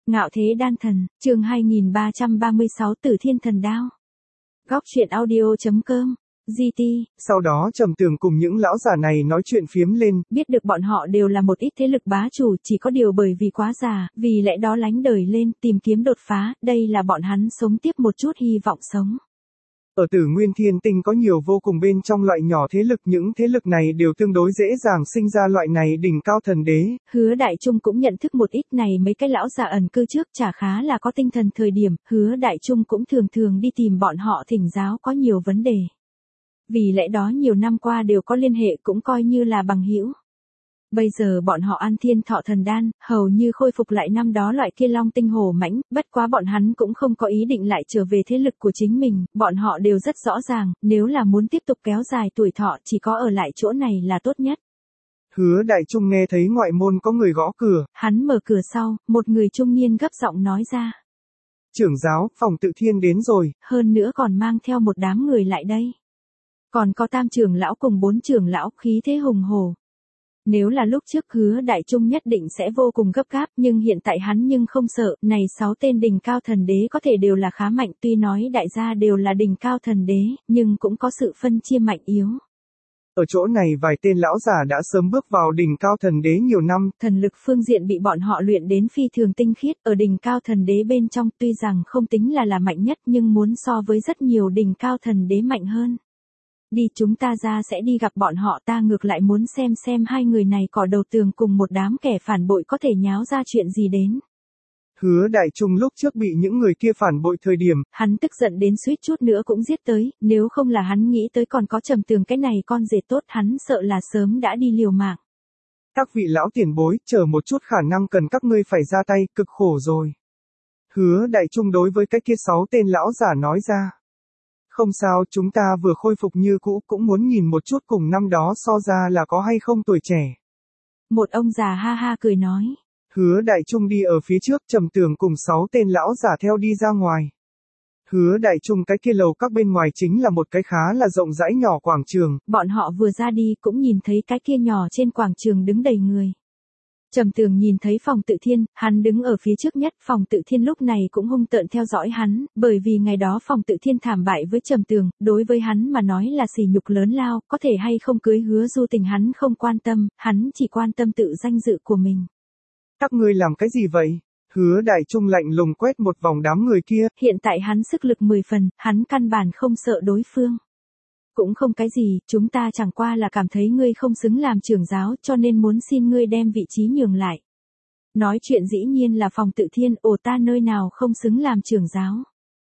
Ngạo thế đan thần, chương 2336 Tử Thiên Thần Đao. Góc truyện audio.com, GT. Sau đó Trầm Tường cùng những lão già này nói chuyện phiếm lên. Biết được bọn họ đều là một ít thế lực bá chủ, chỉ có điều bởi vì quá già, vì lẽ đó lánh đời lên, tìm kiếm đột phá, đây là bọn hắn sống tiếp một chút hy vọng sống. Ở Tử Nguyên Thiên Tinh có nhiều vô cùng bên trong loại nhỏ thế lực, những thế lực này đều tương đối dễ dàng sinh ra loại này đỉnh cao thần đế. Hứa Đại Trung cũng nhận thức một ít này mấy cái lão già ẩn cư trước chả khá là có tinh thần thời điểm, Hứa Đại Trung cũng thường thường đi tìm bọn họ thỉnh giáo có nhiều vấn đề. Vì lẽ đó nhiều năm qua đều có liên hệ cũng coi như là bằng hữu. Bây giờ bọn họ ăn thiên thọ thần đan, hầu như khôi phục lại năm đó loại kia long tinh hổ mãnh, bất quá bọn hắn cũng không có ý định lại trở về thế lực của chính mình, bọn họ đều rất rõ ràng, nếu là muốn tiếp tục kéo dài tuổi thọ chỉ có ở lại chỗ này là tốt nhất. Hứa Đại Trung nghe thấy ngoại môn có người gõ cửa. Hắn mở cửa sau, một người trung niên gấp giọng nói ra. Trưởng giáo, phòng Tự Thiên đến rồi. Hơn nữa còn mang theo một đám người lại đây. Còn có tam trưởng lão cùng 4 trưởng lão khí thế hùng hổ. Nếu là lúc trước Hứa Đại Trung nhất định sẽ vô cùng gấp gáp, nhưng hiện tại hắn nhưng không sợ, này 6 tên đỉnh cao thần đế có thể đều là khá mạnh, tuy nói đại gia đều là đỉnh cao thần đế, nhưng cũng có sự phân chia mạnh yếu. Ở chỗ này vài tên lão giả đã sớm bước vào đỉnh cao thần đế nhiều năm, thần lực phương diện bị bọn họ luyện đến phi thường tinh khiết, ở đỉnh cao thần đế bên trong tuy rằng không tính là mạnh nhất nhưng muốn so với rất nhiều đỉnh cao thần đế mạnh hơn. Đi chúng ta ra sẽ đi gặp bọn họ, ta ngược lại muốn xem hai người này cỏ đầu tường cùng một đám kẻ phản bội có thể nháo ra chuyện gì đến. Hứa Đại Trung lúc trước bị những người kia phản bội thời điểm, hắn tức giận đến suýt chút nữa cũng giết tới, nếu không là hắn nghĩ tới còn có Trầm Tường cái này con rể tốt, hắn sợ là sớm đã đi liều mạng. Các vị lão tiền bối, chờ một chút, khả năng cần các ngươi phải ra tay, cực khổ rồi. Hứa Đại Trung đối với cái kia 6 tên lão giả nói ra. Không sao, chúng ta vừa khôi phục như cũ, cũng muốn nhìn một chút cùng năm đó so ra là có hay không tuổi trẻ. Một ông già ha ha cười nói. Hứa Đại Trung đi ở phía trước, Trầm Tường cùng 6 tên lão giả theo đi ra ngoài. Hứa Đại Trung cái kia lầu các bên ngoài chính là một cái khá là rộng rãi nhỏ quảng trường. Bọn họ vừa ra đi cũng nhìn thấy cái kia nhỏ trên quảng trường đứng đầy người. Trầm Tường nhìn thấy phòng Tự Thiên, hắn đứng ở phía trước nhất, phòng Tự Thiên lúc này cũng hung tợn theo dõi hắn, bởi vì ngày đó phòng Tự Thiên thảm bại với Trầm Tường, đối với hắn mà nói là sỉ nhục lớn lao, có thể hay không cưới Hứa Du Tình hắn không quan tâm, hắn chỉ quan tâm tự danh dự của mình. Các ngươi làm cái gì vậy? Hứa Đại Trung lạnh lùng quét một vòng đám người kia. Hiện tại hắn sức lực 10 phần, hắn căn bản không sợ đối phương. Cũng không cái gì, chúng ta chẳng qua là cảm thấy ngươi không xứng làm trưởng giáo cho nên muốn xin ngươi đem vị trí nhường lại. Nói chuyện dĩ nhiên là phòng Tự Thiên, ồ ta nơi nào không xứng làm trưởng giáo.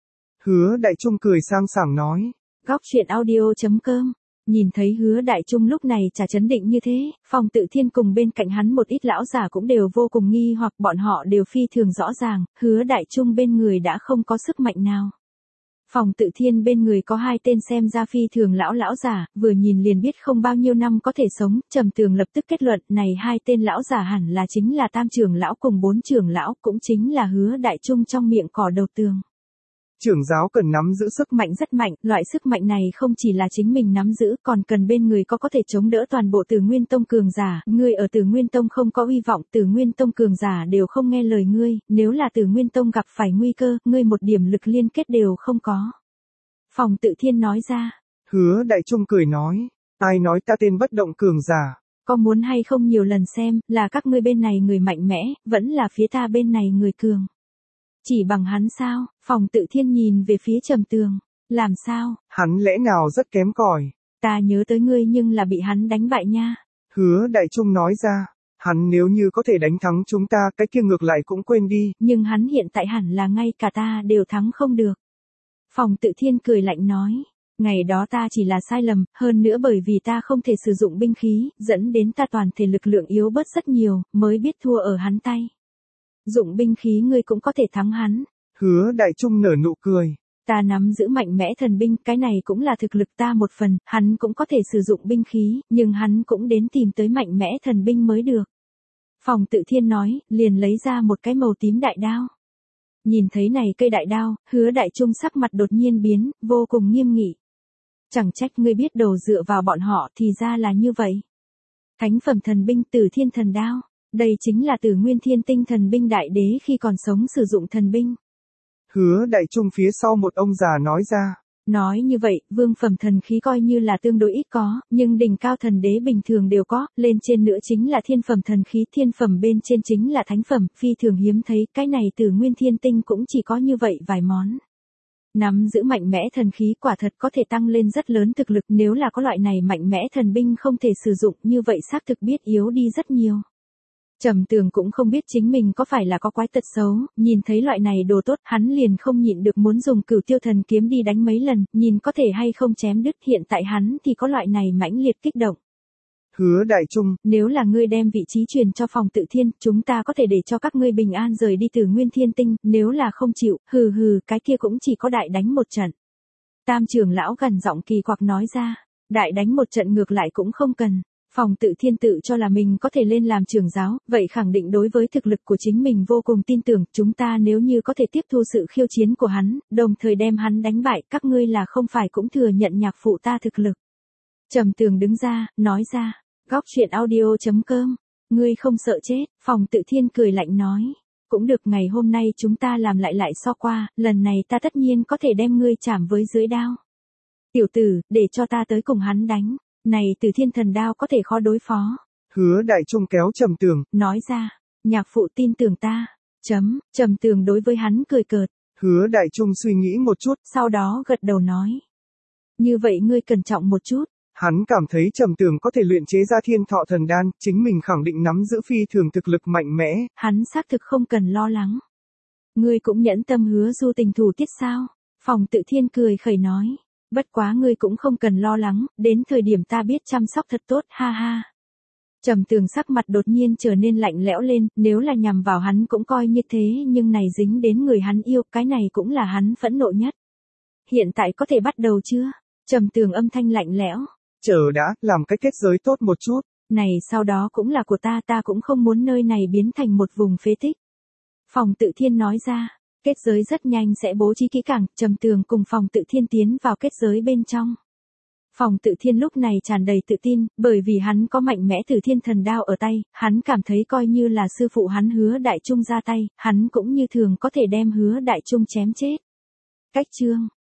Hứa Đại Trung cười sang sảng nói. Góc truyện audio.com. Nhìn thấy Hứa Đại Trung lúc này chả chấn định như thế, phòng Tự Thiên cùng bên cạnh hắn một ít lão giả cũng đều vô cùng nghi hoặc bọn họ đều phi thường rõ ràng, Hứa Đại Trung bên người đã không có sức mạnh nào. Phòng Tự Thiên bên người có 2 tên xem ra phi thường lão giả, vừa nhìn liền biết không bao nhiêu năm có thể sống, Trầm Tường lập tức kết luận này 2 tên lão giả hẳn là chính là tam trưởng lão cùng 4 trưởng lão, cũng chính là Hứa Đại Trung trong miệng cỏ đầu tường. Trưởng giáo cần nắm giữ sức mạnh rất mạnh, loại sức mạnh này không chỉ là chính mình nắm giữ, còn cần bên người có thể chống đỡ toàn bộ Tử Nguyên Tông cường giả, ngươi ở Tử Nguyên Tông không có uy vọng, Tử Nguyên Tông cường giả đều không nghe lời ngươi, nếu là Tử Nguyên Tông gặp phải nguy cơ, ngươi một điểm lực liên kết đều không có. Phòng Tự Thiên nói ra. Hứa Đại Trung cười nói, ai nói ta tên bất động cường giả? Có muốn hay không nhiều lần xem, là các ngươi bên này người mạnh mẽ, vẫn là phía ta bên này người cường. Chỉ bằng hắn sao? Phòng Tự Thiên nhìn về phía Trầm Tường. Làm sao? Hắn lẽ nào rất kém cỏi? Ta nhớ tới ngươi nhưng là bị hắn đánh bại nha. Hứa Đại Trung nói ra. Hắn nếu như có thể đánh thắng chúng ta, cái kia ngược lại cũng quên đi. Nhưng hắn hiện tại hẳn là ngay cả ta đều thắng không được. Phòng Tự Thiên cười lạnh nói. Ngày đó ta chỉ là sai lầm, hơn nữa bởi vì ta không thể sử dụng binh khí, dẫn đến ta toàn thể lực lượng yếu bớt rất nhiều, mới biết thua ở hắn tay. Dụng binh khí ngươi cũng có thể thắng hắn. Hứa Đại Trung nở nụ cười. Ta nắm giữ mạnh mẽ thần binh, cái này cũng là thực lực ta một phần, hắn cũng có thể sử dụng binh khí, nhưng hắn cũng đến tìm tới mạnh mẽ thần binh mới được. Phòng Tự Thiên nói, liền lấy ra một cái màu tím đại đao. Nhìn thấy này cây đại đao, Hứa Đại Trung sắc mặt đột nhiên biến, vô cùng nghiêm nghị. Chẳng trách ngươi biết đồ dựa vào bọn họ thì ra là như vậy. Thánh phẩm thần binh Tử Thiên thần đao. Đây chính là Tử Nguyên Thiên Tinh thần binh đại đế khi còn sống sử dụng thần binh. Hứa Đại Trung phía sau một ông già nói ra. Nói như vậy, vương phẩm thần khí coi như là tương đối ít có, nhưng đỉnh cao thần đế bình thường đều có, lên trên nữa chính là thiên phẩm thần khí, thiên phẩm bên trên chính là thánh phẩm, phi thường hiếm thấy, cái này Tử Nguyên Thiên Tinh cũng chỉ có như vậy vài món. Nắm giữ mạnh mẽ thần khí quả thật có thể tăng lên rất lớn thực lực, nếu là có loại này mạnh mẽ thần binh không thể sử dụng như vậy xác thực biết yếu đi rất nhiều. Trầm Tường cũng không biết chính mình có phải là có quái tật xấu, nhìn thấy loại này đồ tốt, hắn liền không nhịn được muốn dùng Cửu Tiêu Thần kiếm đi đánh mấy lần, nhìn có thể hay không chém đứt, hiện tại hắn thì có loại này mãnh liệt kích động. Hứa Đại Trung, nếu là ngươi đem vị trí truyền cho Phòng Tự Thiên, chúng ta có thể để cho các ngươi bình an rời đi Tử Nguyên Thiên Tinh, nếu là không chịu, cái kia cũng chỉ có đại đánh một trận. Tam trưởng lão gần giọng kỳ quặc nói ra, đại đánh một trận ngược lại cũng không cần. Phòng Tự Thiên tự cho là mình có thể lên làm trưởng giáo, vậy khẳng định đối với thực lực của chính mình vô cùng tin tưởng, chúng ta nếu như có thể tiếp thu sự khiêu chiến của hắn, đồng thời đem hắn đánh bại, các ngươi là không phải cũng thừa nhận nhạc phụ ta thực lực. Trầm Tường đứng ra, nói ra, góc truyện audio.com, ngươi không sợ chết, Phòng Tự Thiên cười lạnh nói, cũng được, ngày hôm nay chúng ta làm lại so qua, lần này ta tất nhiên có thể đem ngươi chảm với dưới đao. Tiểu tử, để cho ta tới cùng hắn đánh. Này Từ Thiên thần đao có thể khó đối phó. Hứa Đại Trung kéo Trầm Tường, nói ra, nhạc phụ tin tưởng ta. Trầm Tường đối với hắn cười cợt. Hứa Đại Trung suy nghĩ một chút, sau đó gật đầu nói. Như vậy ngươi cẩn trọng một chút. Hắn cảm thấy Trầm Tường có thể luyện chế ra Thiên Thọ Thần Đan, chính mình khẳng định nắm giữ phi thường thực lực mạnh mẽ. Hắn xác thực không cần lo lắng. Ngươi cũng nhẫn tâm hứa Du tình thủ tiết sao? Phòng Tự Thiên cười khẩy nói. Bất quá ngươi cũng không cần lo lắng, đến thời điểm ta biết chăm sóc thật tốt, ha ha. Trầm Tường sắc mặt đột nhiên trở nên lạnh lẽo lên, nếu là nhằm vào hắn cũng coi như thế, nhưng này dính đến người hắn yêu, cái này cũng là hắn phẫn nộ nhất. Hiện tại có thể bắt đầu chưa? Trầm Tường âm thanh lạnh lẽo. Chờ đã, làm cái kết giới tốt một chút. Này sau đó cũng là của ta cũng không muốn nơi này biến thành một vùng phế tích. Phòng Tự Thiên nói ra. Kết giới rất nhanh sẽ bố trí kỹ càng, Trầm Tường cùng Phòng Tự Thiên tiến vào kết giới bên trong. Phòng Tự Thiên lúc này tràn đầy tự tin, bởi vì hắn có mạnh mẽ Tử Thiên thần đao ở tay, hắn cảm thấy coi như là sư phụ hắn Hứa Đại Trung ra tay, hắn cũng như thường có thể đem Hứa Đại Trung chém chết. Cách chương